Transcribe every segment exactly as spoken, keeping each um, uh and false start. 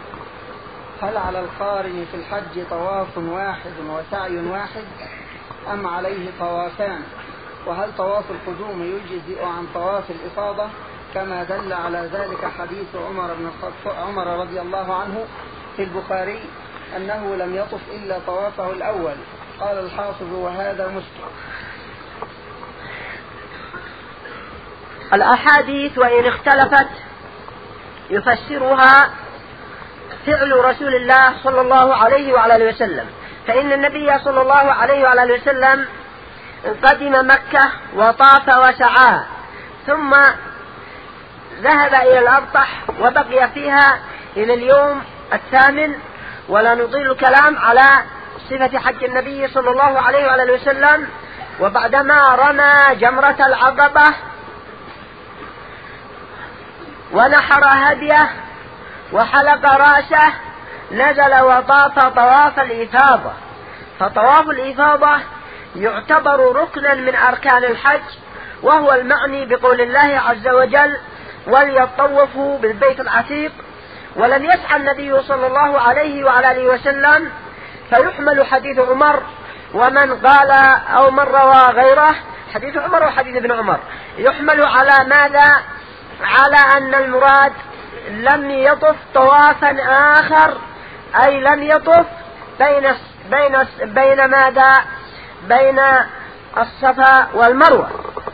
هل على القارن في الحج طواف واحد وسعي واحد أم عليه طوافان؟ وهل طواف القدوم يجزئ عن طواف الإفاضة كما دل على ذلك حديث عمر بن الخطاب عمر رضي الله عنه في البخاري أنه لم يطف إلا طوافه الأول؟ قال الحافظ وهذا مسلم. الأحاديث وإن اختلفت يفسرها فعل رسول الله صلى الله عليه وعلى اله وسلم، فإن النبي صلى الله عليه وعلى اله وسلم قدم مكة وطاف وسعى ثم ذهب إلى الأبطح وبقي فيها إلى اليوم الثامن، ولا نطيل الكلام على صفة حج النبي صلى الله عليه وعلى اله وسلم. وبعدما رمى جمرة العقبة ونحر هديه وحلق رأسه نزل وطاف طواف الإفاضة، فطواف الإفاضة يعتبر ركنا من أركان الحج، وهو المعني بقول الله عز وجل وليطوفوا بالبيت العتيق. ولم يسعى النبي صلى الله عليه وعلى اله وسلم، فيحمل حديث عمر ومن قال أو من روى غيره، حديث عمر وحديث ابن عمر، يحمل على ماذا؟ على أن المراد لم يطف طوافا آخر، أي لم يطف بين بين بين ماذا؟ بين الصفا والمروة،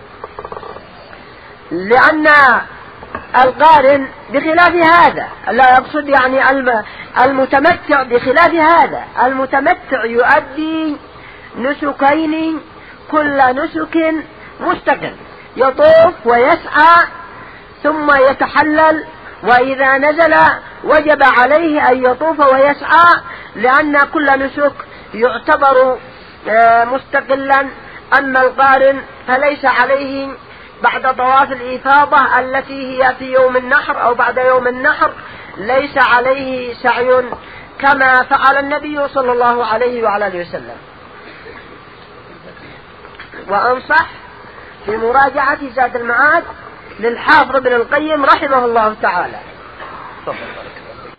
لأن القارن بخلاف هذا، لا يقصد يعني المتمتع بخلاف هذا، المتمتع يؤدي نسكين كل نسك مستقل، يطوف ويسعى ثم يتحلل، وإذا نزل وجب عليه أن يطوف ويسعى، لأن كل نسك يعتبر مستقلا. أما القارن فليس عليه بعد طواف الإفاضة التي هي في يوم النحر أو بعد يوم النحر ليس عليه سعي كما فعل النبي صلى الله عليه وعلى اله وسلم. وأنصح في مراجعة زاد المعاد للحافظ ابن القيم رحمه الله تعالى.